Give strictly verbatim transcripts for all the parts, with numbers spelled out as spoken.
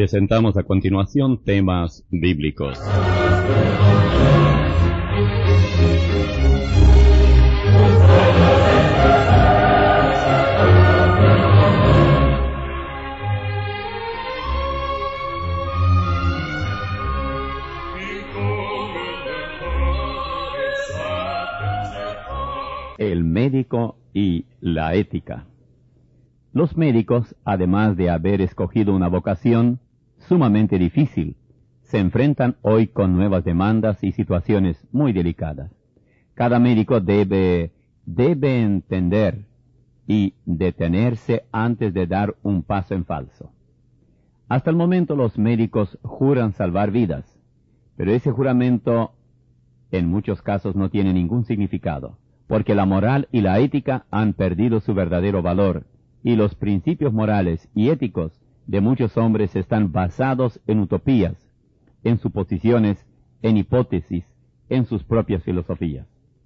Presentamos a continuación temas bíblicos. El médico y la ética. Los médicos, además de haber escogido una vocación sumamente difícil, se enfrentan hoy con nuevas demandas y situaciones muy delicadas. Cada médico debe, debe entender y detenerse antes de dar un paso en falso. Hasta el momento los médicos juran salvar vidas, pero ese juramento en muchos casos no tiene ningún significado, porque la moral y la ética han perdido su verdadero valor, y los principios morales y éticos de muchos hombres están basados en utopías, en suposiciones, en hipótesis, en sus propias filosofías.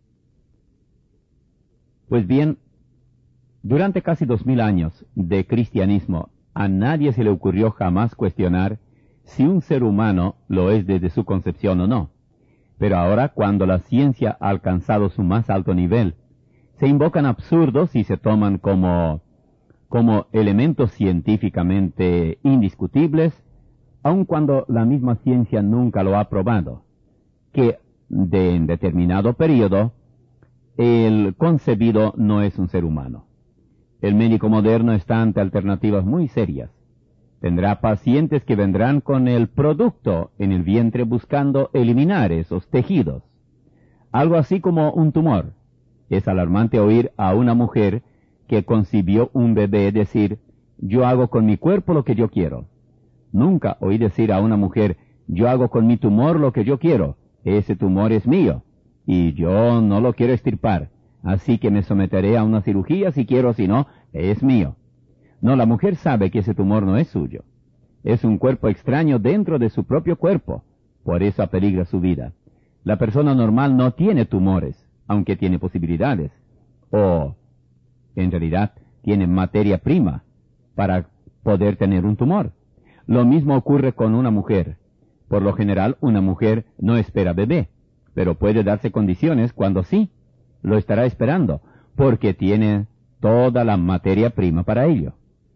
Pues bien, durante casi dos mil años de cristianismo, a nadie se le ocurrió jamás cuestionar si un ser humano lo es desde su concepción o no. Pero ahora, cuando la ciencia ha alcanzado su más alto nivel, se invocan absurdos y se toman como como elementos científicamente indiscutibles, aun cuando la misma ciencia nunca lo ha probado, que de en determinado periodo el concebido no es un ser humano. El médico moderno está ante alternativas muy serias. Tendrá pacientes que vendrán con el producto en el vientre buscando eliminar esos tejidos. Algo así como un tumor. Es alarmante oír a una mujer que concibió un bebé decir, yo hago con mi cuerpo lo que yo quiero. Nunca oí decir a una mujer, yo hago con mi tumor lo que yo quiero, ese tumor es mío, y yo no lo quiero extirpar, así que me someteré a una cirugía si quiero, si no, es mío. No, la mujer sabe que ese tumor no es suyo. Es un cuerpo extraño dentro de su propio cuerpo, por eso apeligra su vida. La persona normal no tiene tumores, aunque tiene posibilidades, o en realidad tiene materia prima para poder tener un tumor. Lo mismo ocurre con una mujer. Por lo general, una mujer no espera bebé, pero puede darse condiciones cuando sí, lo estará esperando, porque tiene toda la materia prima para ello.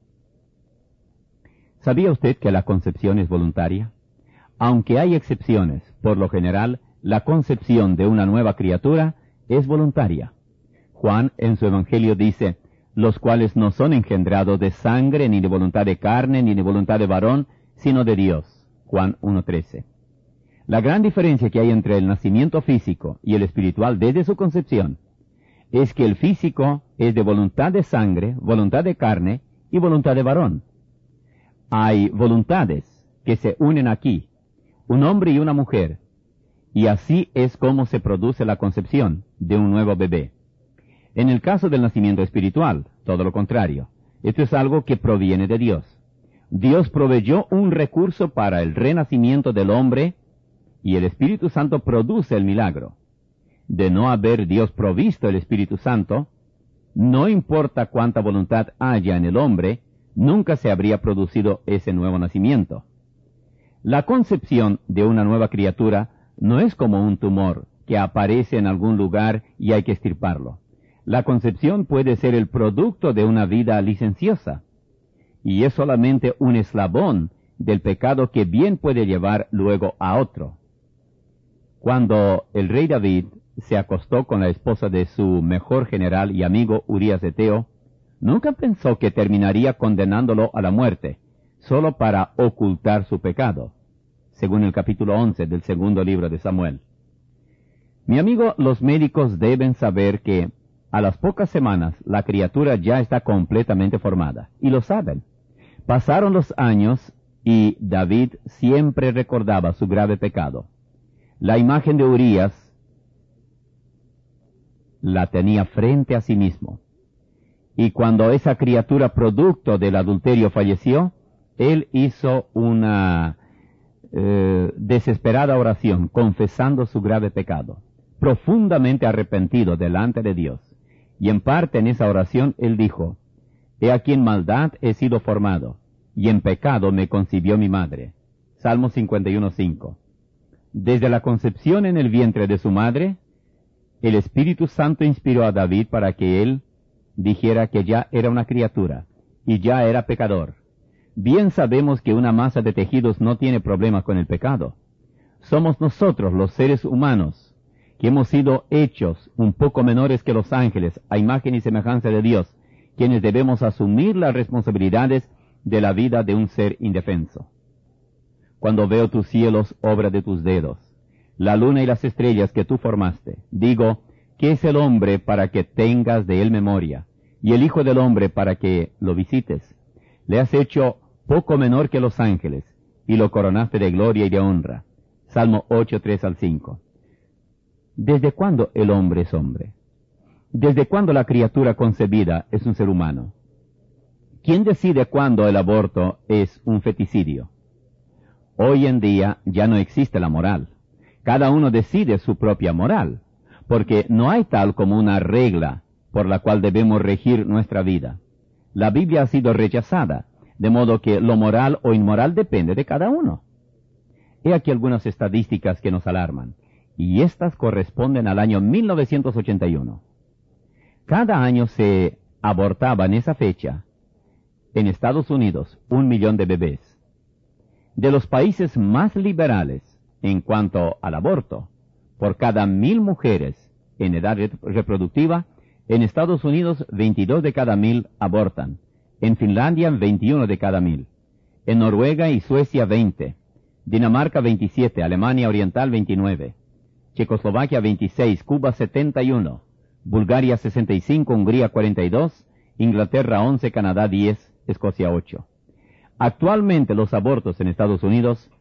¿Sabía usted que la concepción es voluntaria? Aunque hay excepciones, por lo general, la concepción de una nueva criatura es voluntaria. Juan en su Evangelio dice, los cuales no son engendrados de sangre, ni de voluntad de carne, ni de voluntad de varón, sino de Dios. Juan uno trece. La gran diferencia que hay entre el nacimiento físico y el espiritual desde su concepción es que el físico es de voluntad de sangre, voluntad de carne y voluntad de varón. Hay voluntades que se unen aquí, un hombre y una mujer, y así es como se produce la concepción de un nuevo bebé. En el caso del nacimiento espiritual, todo lo contrario. Esto es algo que proviene de Dios. Dios proveyó un recurso para el renacimiento del hombre y el Espíritu Santo produce el milagro. De no haber Dios provisto el Espíritu Santo, no importa cuánta voluntad haya en el hombre, nunca se habría producido ese nuevo nacimiento. La concepción de una nueva criatura no es como un tumor que aparece en algún lugar y hay que extirparlo. La concepción puede ser el producto de una vida licenciosa, y es solamente un eslabón del pecado que bien puede llevar luego a otro. Cuando el rey David se acostó con la esposa de su mejor general y amigo Urías Eteo, nunca pensó que terminaría condenándolo a la muerte, solo para ocultar su pecado, según el capítulo once del segundo libro de Samuel. Mi amigo, los médicos deben saber que a las pocas semanas la criatura ya está completamente formada, y lo saben. Pasaron los años y David siempre recordaba su grave pecado. La imagen de Urías la tenía frente a sí mismo. Y cuando esa criatura producto del adulterio falleció, él hizo una eh, desesperada oración, confesando su grave pecado, profundamente arrepentido delante de Dios. Y en parte en esa oración él dijo, he aquí en maldad he sido formado, y en pecado me concibió mi madre. Salmo cincuenta y uno, cinco. Desde la concepción en el vientre de su madre, el Espíritu Santo inspiró a David para que él dijera que ya era una criatura y ya era pecador. Bien sabemos que una masa de tejidos no tiene problemas con el pecado. Somos nosotros, los seres humanos, que hemos sido hechos un poco menores que los ángeles, a imagen y semejanza de Dios, quienes debemos asumir las responsabilidades de la vida de un ser indefenso. Cuando veo tus cielos, obra de tus dedos, la luna y las estrellas que tú formaste, digo, ¿qué es el hombre para que tengas de él memoria? Y el Hijo del hombre para que lo visites. Le has hecho poco menor que los ángeles, y lo coronaste de gloria y de honra. Salmo ocho, tres al cinco. ¿Desde cuándo el hombre es hombre? ¿Desde cuándo la criatura concebida es un ser humano? ¿Quién decide cuándo el aborto es un feticidio? Hoy en día ya no existe la moral. Cada uno decide su propia moral, porque no hay tal como una regla por la cual debemos regir nuestra vida. La Biblia ha sido rechazada, de modo que lo moral o inmoral depende de cada uno. He aquí algunas estadísticas que nos alarman, y estas corresponden al año mil novecientos ochenta y uno. Cada año se abortaba en esa fecha, en Estados Unidos, un millón de bebés. De los países más liberales en cuanto al aborto, por cada mil mujeres en edad reproductiva, en Estados Unidos veintidós de cada mil abortan, en Finlandia veintiuno de cada mil, en Noruega y Suecia veinte, Dinamarca veintisiete, Alemania Oriental veintinueve, Checoslovaquia veintiséis, Cuba setenta y uno, Bulgaria sesenta y cinco, Hungría cuarenta y dos, Inglaterra once, Canadá diez, Escocia ocho. Actualmente los abortos en Estados Unidos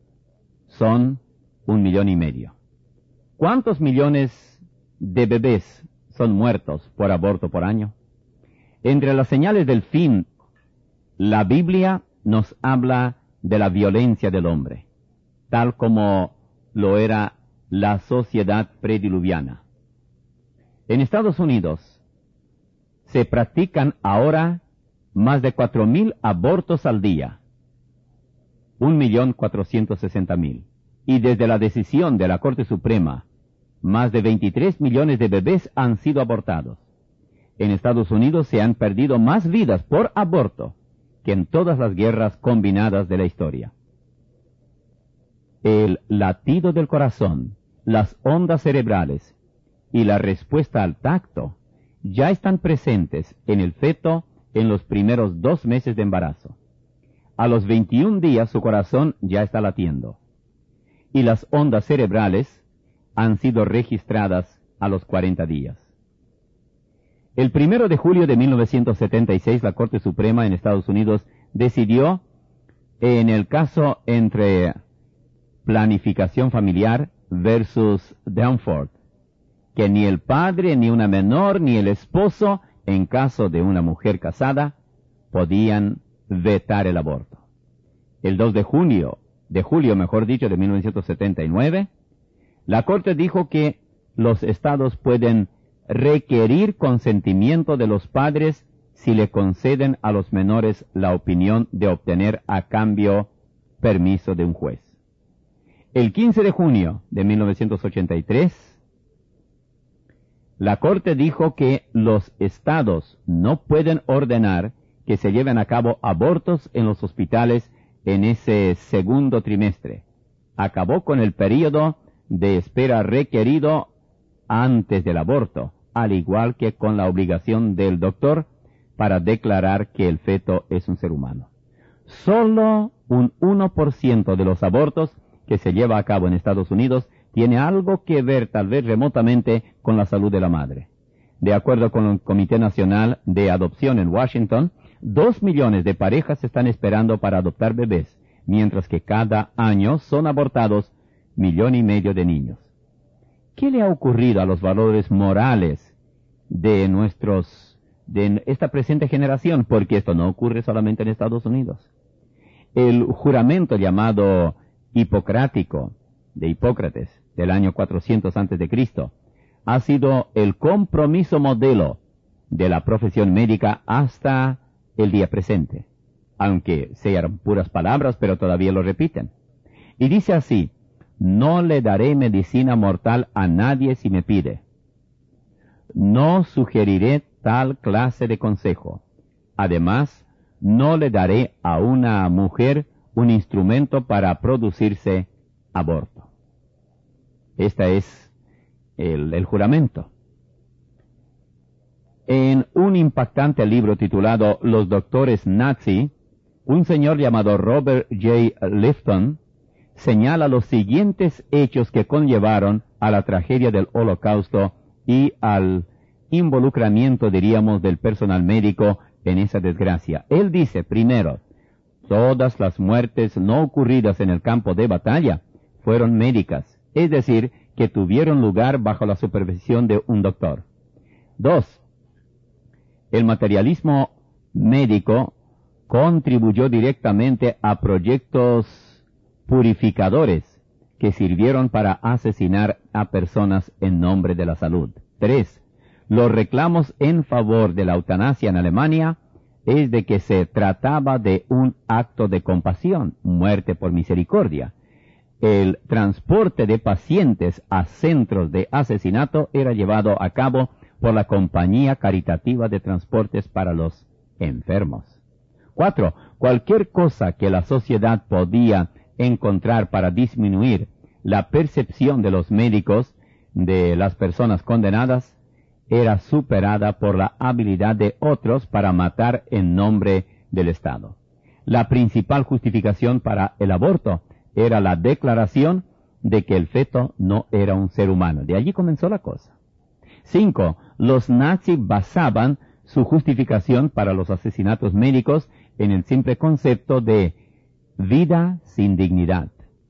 son un millón y medio. ¿Cuántos millones de bebés son muertos por aborto por año? Entre las señales del fin, la Biblia nos habla de la violencia del hombre, tal como lo era la sociedad prediluviana. En Estados Unidos se practican ahora más de cuatro mil abortos al día, un millón cuatrocientos sesenta mil. Y desde la decisión de la Corte Suprema, más de veintitrés millones de bebés han sido abortados. En Estados Unidos se han perdido más vidas por aborto que en todas las guerras combinadas de la historia. El latido del corazón, las ondas cerebrales y la respuesta al tacto ya están presentes en el feto en los primeros dos meses de embarazo. A los veintiún días su corazón ya está latiendo, y las ondas cerebrales han sido registradas a los cuarenta días. El primero de julio de mil novecientos setenta y seis, la Corte Suprema en Estados Unidos decidió en el caso entre planificación familiar versus Danforth, que ni el padre, ni una menor, ni el esposo, en caso de una mujer casada, podían vetar el aborto. El dos de junio, de julio, mejor dicho, de mil novecientos setenta y nueve, la Corte dijo que los estados pueden requerir consentimiento de los padres si le conceden a los menores la opinión de obtener a cambio permiso de un juez. El quince de junio de mil novecientos ochenta y tres, la Corte dijo que los estados no pueden ordenar que se lleven a cabo abortos en los hospitales en ese segundo trimestre. Acabó con el período de espera requerido antes del aborto, al igual que con la obligación del doctor para declarar que el feto es un ser humano. Solo un uno por ciento de los abortos que se lleva a cabo en Estados Unidos tiene algo que ver, tal vez remotamente, con la salud de la madre. De acuerdo con el Comité Nacional de Adopción en Washington, dos millones de parejas están esperando para adoptar bebés, mientras que cada año son abortados millón y medio de niños. ¿Qué le ha ocurrido a los valores morales de nuestros, de esta presente generación? Porque esto no ocurre solamente en Estados Unidos. El juramento llamado hipocrático de Hipócrates del año cuatrocientos antes de Cristo ha sido el compromiso modelo de la profesión médica hasta el día presente. aunque sean puras palabras, pero todavía lo repiten. Y dice así: no le daré medicina mortal a nadie si me pide. No sugeriré tal clase de consejo. Además, no le daré a una mujer un instrumento para producirse aborto. Este es el, el juramento. En un impactante libro titulado Los Doctores Nazi, un señor llamado Robert J. Lifton señala los siguientes hechos que conllevaron a la tragedia del Holocausto y al involucramiento, diríamos, del personal médico en esa desgracia. Él dice, primero, todas las muertes no ocurridas en el campo de batalla fueron médicas, es decir, que tuvieron lugar bajo la supervisión de un doctor. Dos, el materialismo médico contribuyó directamente a proyectos purificadores que sirvieron para asesinar a personas en nombre de la salud. Tres, los reclamos en favor de la eutanasia en Alemania es de que se trataba de un acto de compasión, muerte por misericordia. El transporte de pacientes a centros de asesinato era llevado a cabo por la Compañía Caritativa de Transportes para los Enfermos. Cuatro, cualquier cosa que la sociedad podía encontrar para disminuir la percepción de los médicos de las personas condenadas era superada por la habilidad de otros para matar en nombre del Estado. La principal justificación para el aborto era la declaración de que el feto no era un ser humano. De allí comenzó la cosa. Cinco, los nazis basaban su justificación para los asesinatos médicos en el simple concepto de vida sin dignidad.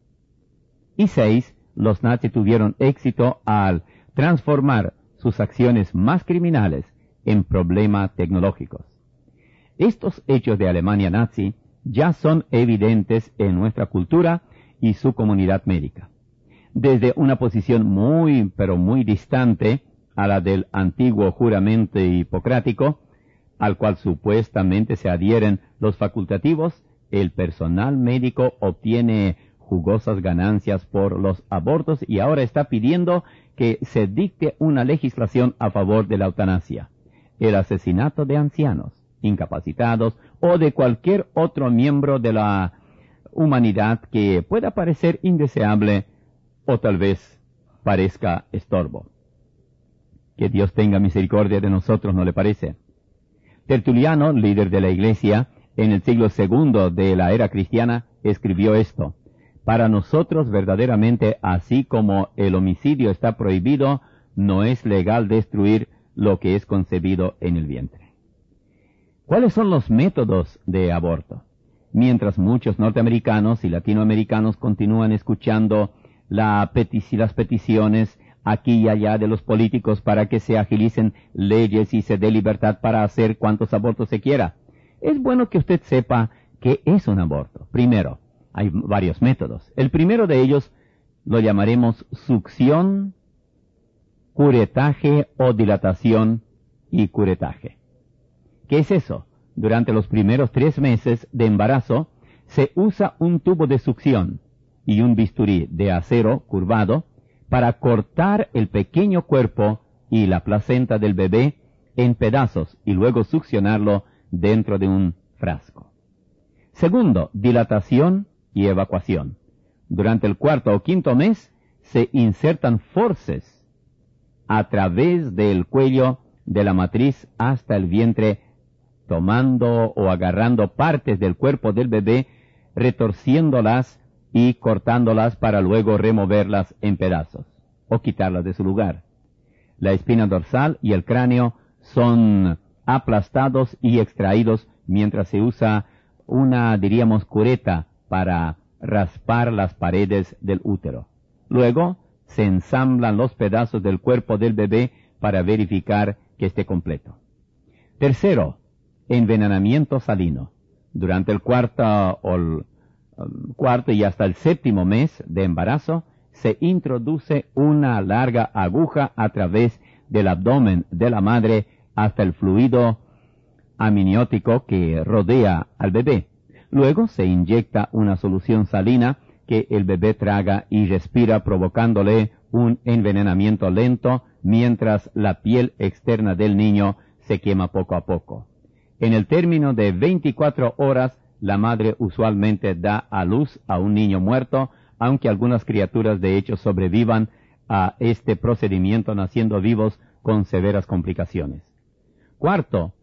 Y seis, los nazis tuvieron éxito al transformar sus acciones más criminales en problemas tecnológicos. Estos hechos de Alemania nazi ya son evidentes en nuestra cultura y su comunidad médica. Desde una posición muy, pero muy distante a la del antiguo juramento hipocrático, al cual supuestamente se adhieren los facultativos, el personal médico obtiene jugosas ganancias por los abortos y ahora está pidiendo que se dicte una legislación a favor de la eutanasia, el asesinato de ancianos, incapacitados o de cualquier otro miembro de la humanidad que pueda parecer indeseable o tal vez parezca estorbo. Que Dios tenga misericordia de nosotros, ¿no le parece? Tertuliano, líder de la Iglesia, en el siglo segundo de la era cristiana, escribió esto: para nosotros verdaderamente, así como el homicidio está prohibido, no es legal destruir lo que es concebido en el vientre. ¿Cuáles son los métodos de aborto? Mientras muchos norteamericanos y latinoamericanos continúan escuchando la peti- las peticiones aquí y allá de los políticos para que se agilicen leyes y se dé libertad para hacer cuantos abortos se quiera, es bueno que usted sepa qué es un aborto. Primero, hay varios métodos. El primero de ellos lo llamaremos succión, curetaje o dilatación y curetaje. ¿Qué es eso? Durante los primeros tres meses de embarazo se usa un tubo de succión y un bisturí de acero curvado para cortar el pequeño cuerpo y la placenta del bebé en pedazos y luego succionarlo dentro de un frasco. Segundo, dilatación y evacuación. Durante el cuarto o quinto mes se insertan forceps a través del cuello de la matriz hasta el vientre, tomando o agarrando partes del cuerpo del bebé, retorciéndolas y cortándolas para luego removerlas en pedazos o quitarlas de su lugar. La espina dorsal y el cráneo son aplastados y extraídos mientras se usa una, diríamos, cureta para raspar las paredes del útero. Luego se ensamblan los pedazos del cuerpo del bebé para verificar que esté completo. Tercero, envenenamiento salino. Durante el cuarto, o el, um, cuarto y hasta el séptimo mes de embarazo se introduce una larga aguja a través del abdomen de la madre hasta el fluido amniótico que rodea al bebé. Luego se inyecta una solución salina que el bebé traga y respira, provocándole un envenenamiento lento, mientras la piel externa del niño se quema poco a poco. En el término de veinticuatro horas, la madre usualmente da a luz a un niño muerto, aunque algunas criaturas de hecho sobrevivan a este procedimiento naciendo vivos con severas complicaciones. Cuarto,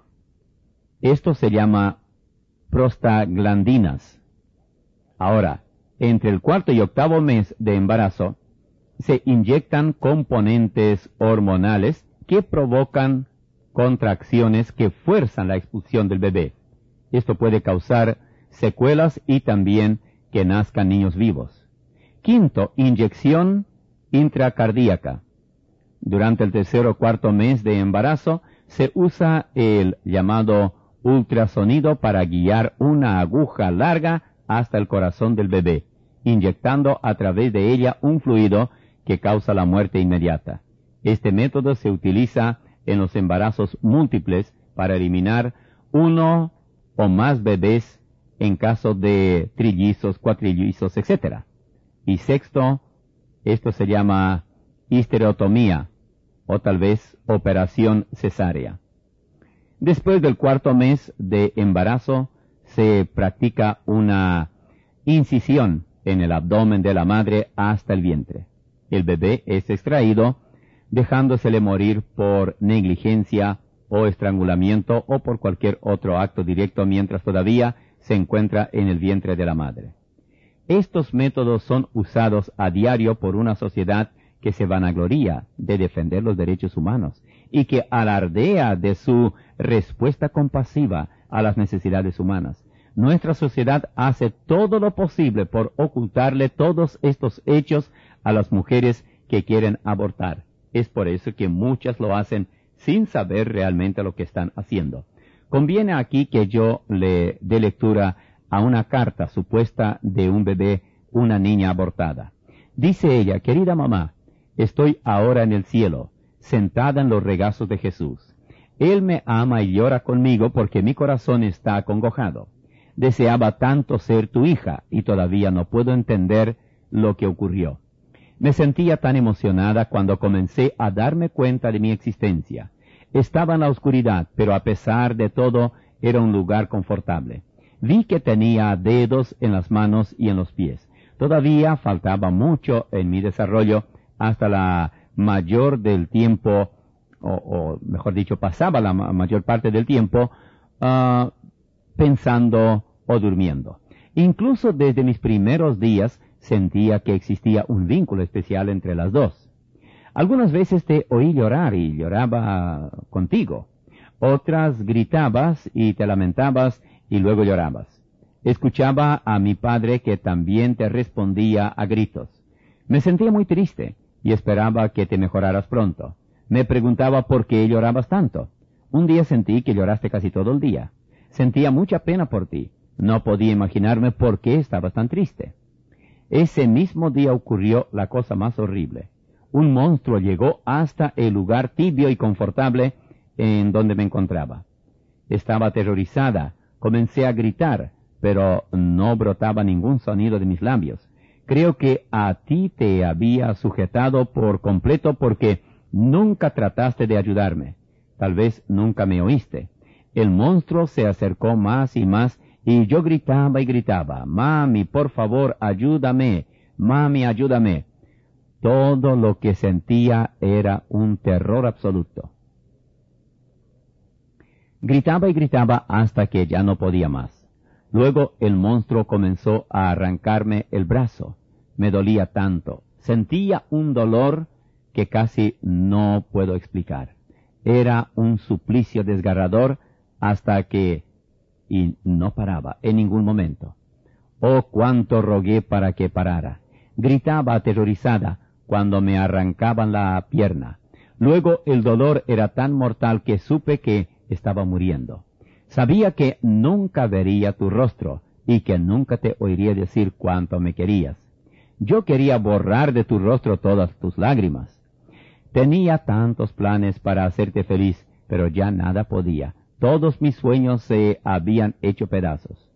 esto se llama prostaglandinas. Ahora, entre el cuarto y octavo mes de embarazo, se inyectan componentes hormonales que provocan contracciones que fuerzan la expulsión del bebé. Esto puede causar secuelas y también que nazcan niños vivos. Quinto, inyección intracardíaca. Durante el tercer o cuarto mes de embarazo se usa el llamado ultrasonido para guiar una aguja larga hasta el corazón del bebé, inyectando a través de ella un fluido que causa la muerte inmediata. Este método se utiliza en los embarazos múltiples para eliminar uno o más bebés en caso de trillizos, cuatrillizos, etcétera. Y sexto, esto se llama histerectomía o tal vez operación cesárea. Después del cuarto mes de embarazo se practica una incisión en el abdomen de la madre hasta el vientre. El bebé es extraído, dejándosele morir por negligencia o estrangulamiento o por cualquier otro acto directo mientras todavía se encuentra en el vientre de la madre. Estos métodos son usados a diario por una sociedad que se vanagloria de defender los derechos humanos y que alardea de su respuesta compasiva a las necesidades humanas. Nuestra sociedad hace todo lo posible por ocultarle todos estos hechos a las mujeres que quieren abortar. Es por eso que muchas lo hacen sin saber realmente lo que están haciendo. Conviene aquí que yo le dé lectura a una carta supuesta de un bebé, una niña abortada. Dice ella: querida mamá, estoy ahora en el cielo, sentada en los regazos de Jesús. Él me ama y llora conmigo porque mi corazón está acongojado. Deseaba tanto ser tu hija y todavía no puedo entender lo que ocurrió. Me sentía tan emocionada cuando comencé a darme cuenta de mi existencia. Estaba en la oscuridad, pero a pesar de todo era un lugar confortable. Vi que tenía dedos en las manos y en los pies. Todavía faltaba mucho en mi desarrollo hasta la mayor del tiempo, o, o mejor dicho, pasaba la ma- mayor parte del tiempo uh, pensando o durmiendo. Incluso desde mis primeros días sentía que existía un vínculo especial entre las dos. Algunas veces te oí llorar y lloraba contigo. Otras gritabas y te lamentabas y luego llorabas. Escuchaba a mi padre que también te respondía a gritos. Me sentía muy triste y esperaba que te mejoraras pronto. Me preguntaba por qué llorabas tanto. Un día sentí que lloraste casi todo el día. Sentía mucha pena por ti. No podía imaginarme por qué estabas tan triste. Ese mismo día ocurrió la cosa más horrible. Un monstruo llegó hasta el lugar tibio y confortable en donde me encontraba. Estaba aterrorizada. Comencé a gritar, pero no brotaba ningún sonido de mis labios. Creo que a ti te había sujetado por completo porque nunca trataste de ayudarme. Tal vez nunca me oíste. El monstruo se acercó más y más y yo gritaba y gritaba: «Mami, por favor, ayúdame. Mami, ayúdame». Todo lo que sentía era un terror absoluto. Gritaba y gritaba hasta que ya no podía más. Luego el monstruo comenzó a arrancarme el brazo. Me dolía tanto. Sentía un dolor que casi no puedo explicar. Era un suplicio desgarrador hasta que... y no paraba en ningún momento. Oh, cuánto rogué para que parara. Gritaba aterrorizada cuando me arrancaban la pierna. Luego el dolor era tan mortal que supe que estaba muriendo. Sabía que nunca vería tu rostro y que nunca te oiría decir cuánto me querías. Yo quería borrar de tu rostro todas tus lágrimas. Tenía tantos planes para hacerte feliz, pero ya nada podía. Todos mis sueños se habían hecho pedazos.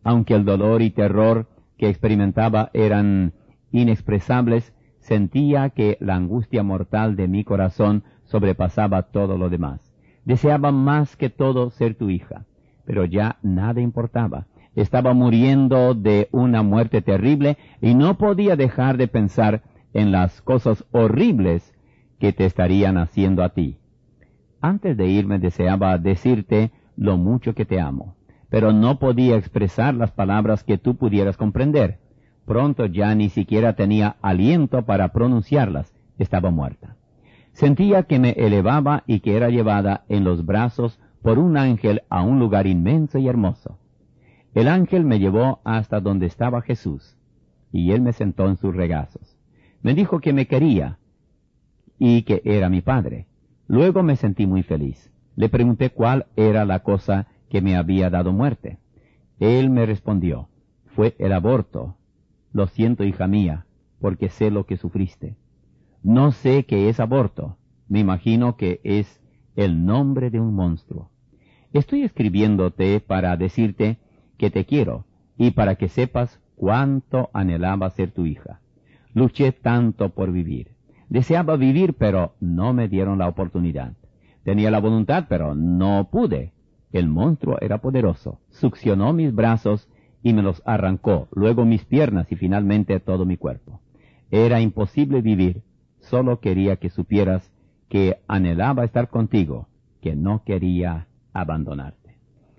Aunque el dolor y terror que experimentaba eran inexpresables, sentía que la angustia mortal de mi corazón sobrepasaba todo lo demás. Deseaba más que todo ser tu hija, pero ya nada importaba. Estaba muriendo de una muerte terrible y no podía dejar de pensar en las cosas horribles que te estarían haciendo a ti. Antes de irme deseaba decirte lo mucho que te amo, pero no podía expresar las palabras que tú pudieras comprender. Pronto ya ni siquiera tenía aliento para pronunciarlas. Estaba muerta. Sentía que me elevaba y que era llevada en los brazos por un ángel a un lugar inmenso y hermoso. El ángel me llevó hasta donde estaba Jesús, y él me sentó en sus regazos. Me dijo que me quería y que era mi padre. Luego me sentí muy feliz. Le pregunté cuál era la cosa que me había dado muerte. Él me respondió, fue el aborto. Lo siento, hija mía, porque sé lo que sufriste. No sé qué es aborto. Me imagino que es el nombre de un monstruo. Estoy escribiéndote para decirte que te quiero y para que sepas cuánto anhelaba ser tu hija. Luché tanto por vivir. Deseaba vivir, pero no me dieron la oportunidad. Tenía la voluntad, pero no pude. El monstruo era poderoso. Succionó mis brazos y me los arrancó, luego mis piernas y finalmente todo mi cuerpo. Era imposible vivir. Solo quería que supieras que anhelaba estar contigo, que no quería abandonarte.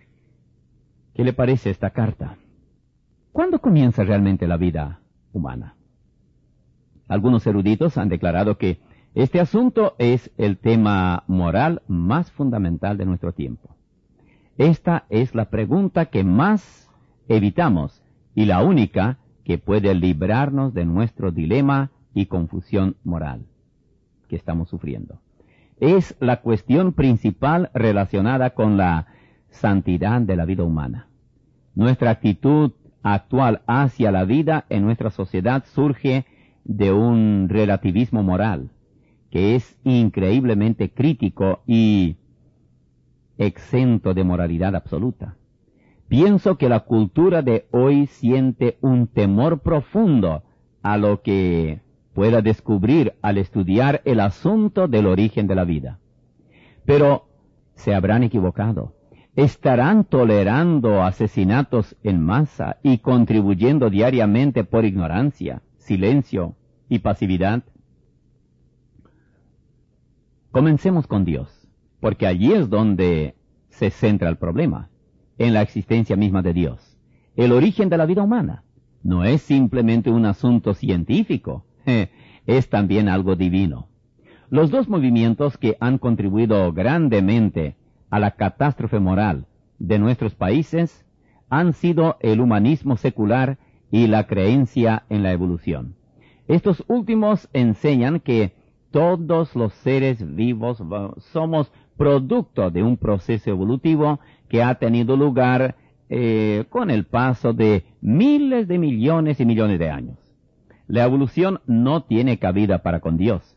¿Qué le parece esta carta? ¿Cuándo comienza realmente la vida humana? Algunos eruditos han declarado que este asunto es el tema moral más fundamental de nuestro tiempo. Esta es la pregunta que más evitamos y la única que puede librarnos de nuestro dilema y confusión moral que estamos sufriendo. Es la cuestión principal relacionada con la santidad de la vida humana. Nuestra actitud actual hacia la vida en nuestra sociedad surge de un relativismo moral que es increíblemente crítico y exento de moralidad absoluta. Pienso que la cultura de hoy siente un temor profundo a lo que pueda descubrir al estudiar el asunto del origen de la vida. Pero se habrán equivocado. ¿Estarán tolerando asesinatos en masa y contribuyendo diariamente por ignorancia, silencio y pasividad? Comencemos con Dios, porque allí es donde se centra el problema, en la existencia misma de Dios. El origen de la vida humana no es simplemente un asunto científico, es también algo divino. Los dos movimientos que han contribuido grandemente a la catástrofe moral de nuestros países han sido el humanismo secular y la creencia en la evolución. Estos últimos enseñan que todos los seres vivos somos producto de un proceso evolutivo que ha tenido lugar eh, con el paso de miles de millones y millones de años. La evolución no tiene cabida para con Dios.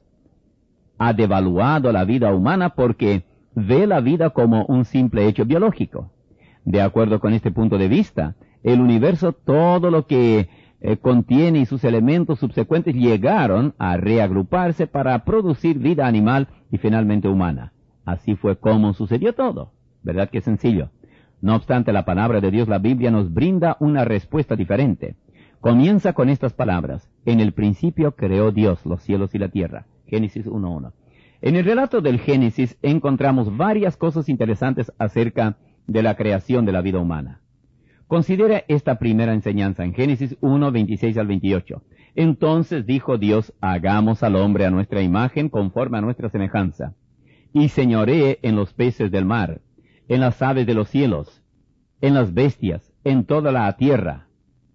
Ha devaluado la vida humana porque ve la vida como un simple hecho biológico. De acuerdo con este punto de vista, el universo, todo lo que eh, contiene y sus elementos subsecuentes llegaron a reagruparse para producir vida animal y finalmente humana. Así fue como sucedió todo. ¿Verdad que es sencillo? No obstante, la palabra de Dios, la Biblia, nos brinda una respuesta diferente. Comienza con estas palabras: en el principio creó Dios los cielos y la tierra. Génesis uno uno. En el relato del Génesis encontramos varias cosas interesantes acerca de la creación de la vida humana. Considera esta primera enseñanza en Génesis uno, veintiséis al veintiocho. Entonces dijo Dios: hagamos al hombre a nuestra imagen, conforme a nuestra semejanza, y señoree en los peces del mar, en las aves de los cielos, en las bestias, en toda la tierra,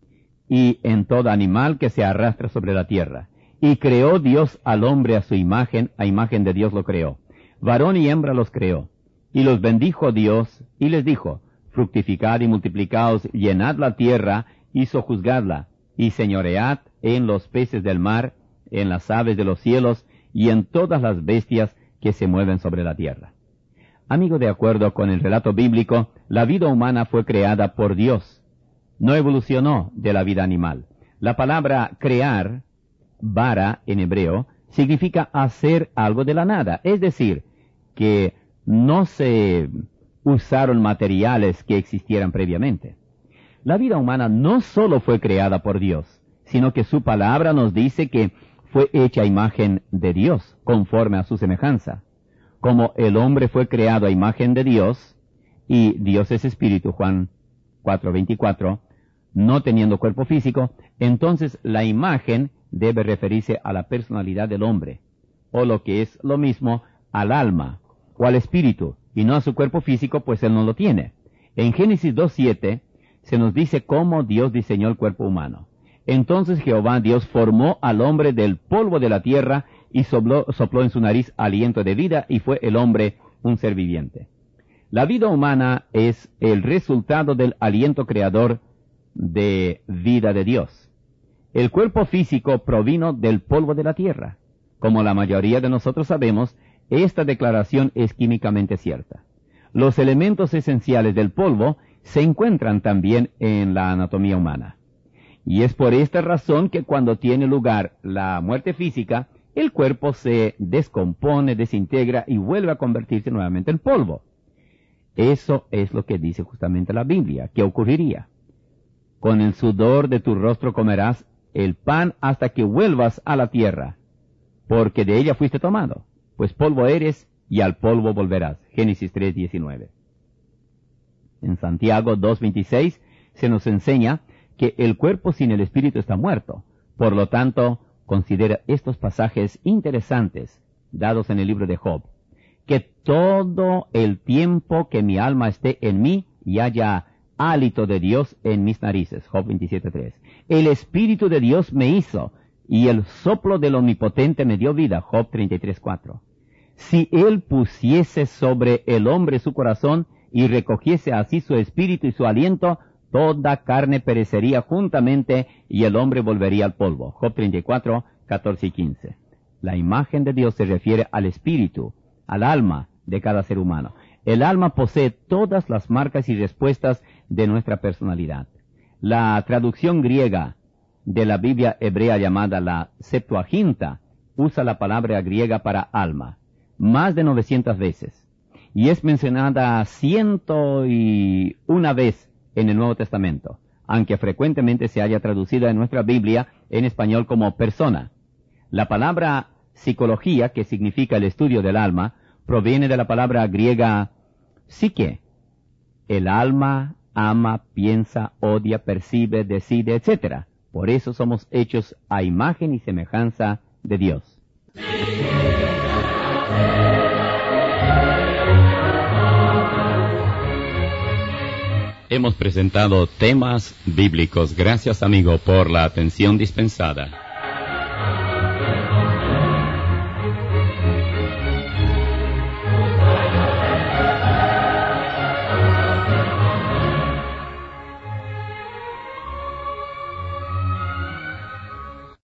y en todo animal que se arrastra sobre la tierra. Y creó Dios al hombre a su imagen, a imagen de Dios lo creó. Varón y hembra los creó. Y los bendijo Dios, y les dijo: fructificad y multiplicaos, llenad la tierra, y sojuzgadla, y señoread en los peces del mar, en las aves de los cielos, y en todas las bestias que se mueven sobre la tierra. Amigo, de acuerdo con el relato bíblico, la vida humana fue creada por Dios. no evolucionó de la vida animal. La palabra crear, bara en hebreo, significa hacer algo de la nada, es decir, que no se usaron materiales que existieran previamente. La vida humana no solo fue creada por Dios, sino que su palabra nos dice que fue hecha a imagen de Dios, conforme a su semejanza. Como el hombre fue creado a imagen de Dios, y Dios es espíritu, Juan cuatro veinticuatro, no teniendo cuerpo físico, entonces la imagen debe referirse a la personalidad del hombre, o lo que es lo mismo, al alma, o al espíritu, y no a su cuerpo físico, pues él no lo tiene. En Génesis dos siete se nos dice cómo Dios diseñó el cuerpo humano. Entonces Jehová Dios formó al hombre del polvo de la tierra y sopló, sopló en su nariz aliento de vida, y fue el hombre un ser viviente. La vida humana es el resultado del aliento creador de vida de Dios. El cuerpo físico provino del polvo de la tierra. Como la mayoría de nosotros sabemos, esta declaración es químicamente cierta. Los elementos esenciales del polvo se encuentran también en la anatomía humana. Y es por esta razón que cuando tiene lugar la muerte física, el cuerpo se descompone, desintegra y vuelve a convertirse nuevamente en polvo. Eso es lo que dice justamente la Biblia, que ocurriría. Con el sudor de tu rostro comerás el pan hasta que vuelvas a la tierra, porque de ella fuiste tomado, pues polvo eres y al polvo volverás. Génesis tres diecinueve. En Santiago dos veintiséis se nos enseña que el cuerpo sin el espíritu está muerto. Por lo tanto, considera estos pasajes interesantes dados en el libro de Job. Que todo el tiempo que mi alma esté en mí y haya hálito de Dios en mis narices. Job veintisiete tres. El Espíritu de Dios me hizo, y el soplo del Omnipotente me dio vida. Job treinta y tres cuatro. Si él pusiese sobre el hombre su corazón, y recogiese así su espíritu y su aliento, toda carne perecería juntamente, y el hombre volvería al polvo. Job treinta y cuatro, catorce y quince. La imagen de Dios se refiere al espíritu, al alma de cada ser humano. El alma posee todas las marcas y respuestas de nuestra personalidad. La traducción griega de la Biblia hebrea llamada la Septuaginta usa la palabra griega para alma más de novecientas veces, y es mencionada ciento y una vez en el Nuevo Testamento, aunque frecuentemente se haya traducido en nuestra Biblia en español como persona. La palabra psicología, que significa el estudio del alma, proviene de la palabra griega psique. El alma ama, piensa, odia, percibe, decide, etcétera. Por eso somos hechos a imagen y semejanza de Dios. Hemos presentado temas bíblicos. Gracias, amigo, por la atención dispensada.